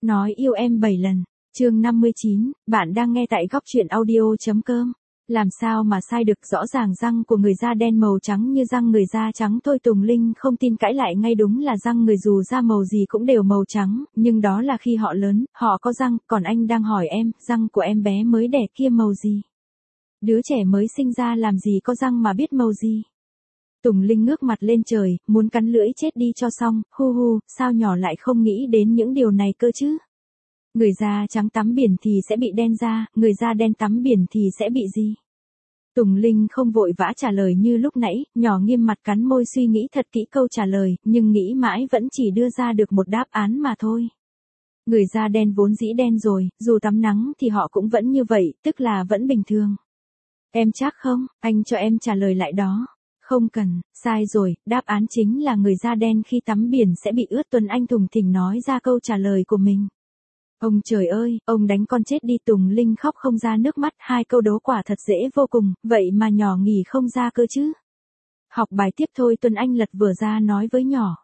Nói yêu em 7 lần. Chương 59, bạn đang nghe tại góc truyện audio.com. Làm sao mà sai được, rõ ràng răng của người da đen màu trắng như răng người da trắng thôi. Tùng Linh không tin, cãi lại ngay, đúng là răng người dù da màu gì cũng đều màu trắng, nhưng đó là khi họ lớn, họ có răng, còn anh đang hỏi em, răng của em bé mới đẻ kia màu gì? Đứa trẻ mới sinh ra làm gì có răng mà biết màu gì? Tùng Linh ngước mặt lên trời, muốn cắn lưỡi chết đi cho xong, hu hu, sao nhỏ lại không nghĩ đến những điều này cơ chứ? Người da trắng tắm biển thì sẽ bị đen da, người da đen tắm biển thì sẽ bị gì? Tùng Linh không vội vã trả lời như lúc nãy, nhỏ nghiêm mặt cắn môi suy nghĩ thật kỹ câu trả lời, nhưng nghĩ mãi vẫn chỉ đưa ra được một đáp án mà thôi. Người da đen vốn dĩ đen rồi, dù tắm nắng thì họ cũng vẫn như vậy, tức là vẫn bình thường. Em chắc không, anh cho em trả lời lại đó. Không cần, sai rồi, đáp án chính là người da đen khi tắm biển sẽ bị ướt. Tuấn Anh thùng thình nói ra câu trả lời của mình. Ông trời ơi, ông đánh con chết đi. Tùng Linh khóc không ra nước mắt, hai câu đố quả thật dễ vô cùng, vậy mà nhỏ nghỉ không ra cơ chứ. Học bài tiếp thôi. Tuấn Anh lật vở ra nói với nhỏ.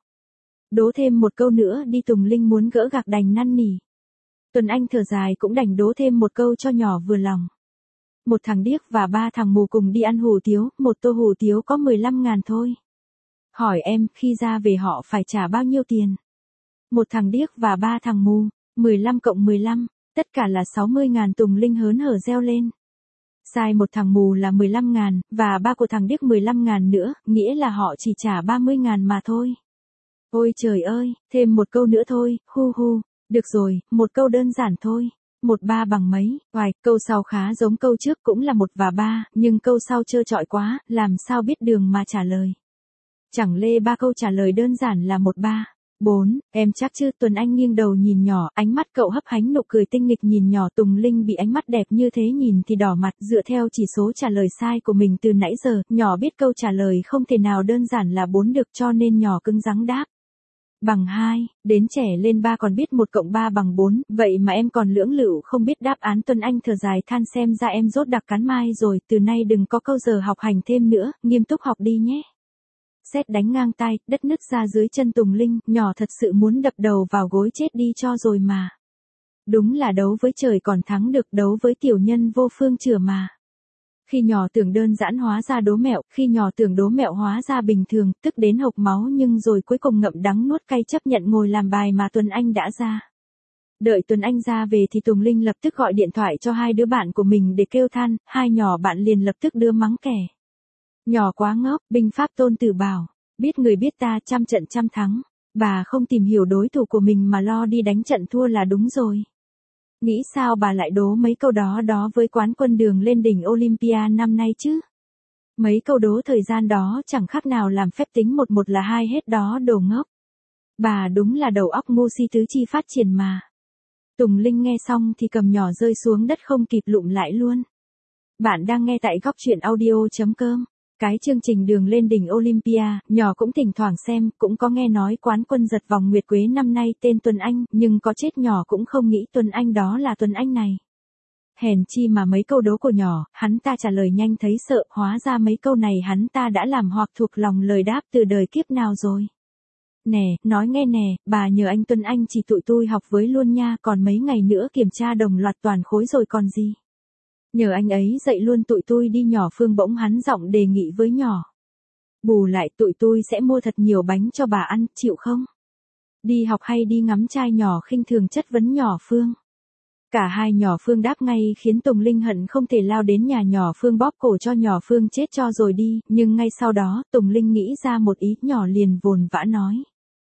Đố thêm một câu nữa đi. Tùng Linh muốn gỡ gạc đành năn nỉ. Tuấn Anh thở dài cũng đành đố thêm một câu cho nhỏ vừa lòng. Một thằng điếc và ba thằng mù cùng đi ăn hủ tiếu, một tô hủ tiếu có 15.000 thôi. Hỏi em, khi ra về họ phải trả bao nhiêu tiền? Một thằng điếc và ba thằng mù, 15 cộng 15, tất cả là 60.000. Tùng Linh hớn hở reo lên. Sai, một thằng mù là 15.000, và ba của thằng điếc 15.000 nữa, nghĩa là họ chỉ trả 30.000 mà thôi. Ôi trời ơi, thêm một câu nữa thôi, hu hu, được rồi, một câu đơn giản thôi. 1 3 bằng mấy? Hoài, câu sau khá giống câu trước, cũng là 1 và 3, nhưng câu sau trơ trọi quá, làm sao biết đường mà trả lời. Chẳng lẽ ba câu trả lời đơn giản là 1 3 4, em chắc chứ? Tuấn Anh nghiêng đầu nhìn nhỏ, ánh mắt cậu hấp hánh, nụ cười tinh nghịch nhìn nhỏ. Tùng Linh bị ánh mắt đẹp như thế nhìn thì đỏ mặt. Dựa theo chỉ số trả lời sai của mình từ nãy giờ, nhỏ biết câu trả lời không thể nào đơn giản là 4 được, cho nên nhỏ cứng rắn đáp. Bằng 2, đến trẻ lên 3 còn biết 1 cộng 3 bằng 4, vậy mà em còn lưỡng lự không biết đáp án. Tuấn Anh thở dài than, xem ra em rốt đặc cắn mai rồi, từ nay đừng có câu giờ học hành thêm nữa, nghiêm túc học đi nhé. Sét đánh ngang tai, đất nứt ra dưới chân Tùng Linh, nhỏ thật sự muốn đập đầu vào gối chết đi cho rồi mà. Đúng là đấu với trời còn thắng được, đấu với tiểu nhân vô phương chửa mà. Khi nhỏ tưởng đơn giản hóa ra đố mẹo, khi nhỏ tưởng đố mẹo hóa ra bình thường, tức đến hộc máu, nhưng rồi cuối cùng ngậm đắng nuốt cay chấp nhận ngồi làm bài mà Tuấn Anh đã ra. Đợi Tuấn Anh ra về thì Tùng Linh lập tức gọi điện thoại cho hai đứa bạn của mình để kêu than, hai nhỏ bạn liền lập tức đưa mắng kẻ. Nhỏ quá ngốc, binh pháp Tôn Tử bảo, biết người biết ta, trăm trận trăm thắng. Bà không tìm hiểu đối thủ của mình mà lo đi đánh trận thua là đúng rồi. Nghĩ sao bà lại đố mấy câu đó với quán quân đường lên đỉnh Olympia năm nay chứ? Mấy câu đố thời gian đó chẳng khác nào làm phép tính 1 là 2 hết đó, đồ ngốc. Bà đúng là đầu óc ngu si, tứ chi phát triển mà. Tùng Linh nghe xong thì cầm nhỏ rơi xuống đất không kịp lụm lại luôn. Bạn đang nghe tại góc truyện audio.com. Cái chương trình đường lên đỉnh Olympia, nhỏ cũng thỉnh thoảng xem, cũng có nghe nói quán quân giật vòng nguyệt quế năm nay tên Tuấn Anh, nhưng có chết nhỏ cũng không nghĩ Tuấn Anh đó là Tuấn Anh này. Hèn chi mà mấy câu đố của nhỏ, hắn ta trả lời nhanh thấy sợ, hóa ra mấy câu này hắn ta đã làm hoặc thuộc lòng lời đáp từ đời kiếp nào rồi. Nè, nói nghe nè, bà nhờ anh Tuấn Anh chỉ tụi tôi học với luôn nha, còn mấy ngày nữa kiểm tra đồng loạt toàn khối rồi còn gì. Nhờ anh ấy dạy luôn tụi tôi đi. Nhỏ Phương bỗng hắn giọng đề nghị với nhỏ. Bù lại tụi tôi sẽ mua thật nhiều bánh cho bà ăn, chịu không? Đi học hay đi ngắm trai? Nhỏ khinh thường chất vấn nhỏ Phương. Cả hai nhỏ Phương đáp ngay khiến Tùng Linh hận không thể lao đến nhà nhỏ Phương bóp cổ cho nhỏ Phương chết cho rồi đi, nhưng ngay sau đó Tùng Linh nghĩ ra một ý, nhỏ liền vồn vã nói.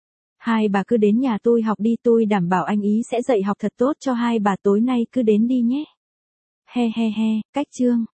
Hai bà cứ đến nhà tôi học đi, tôi đảm bảo anh ý sẽ dạy học thật tốt cho hai bà, tối nay cứ đến đi nhé. He he he, cách chương.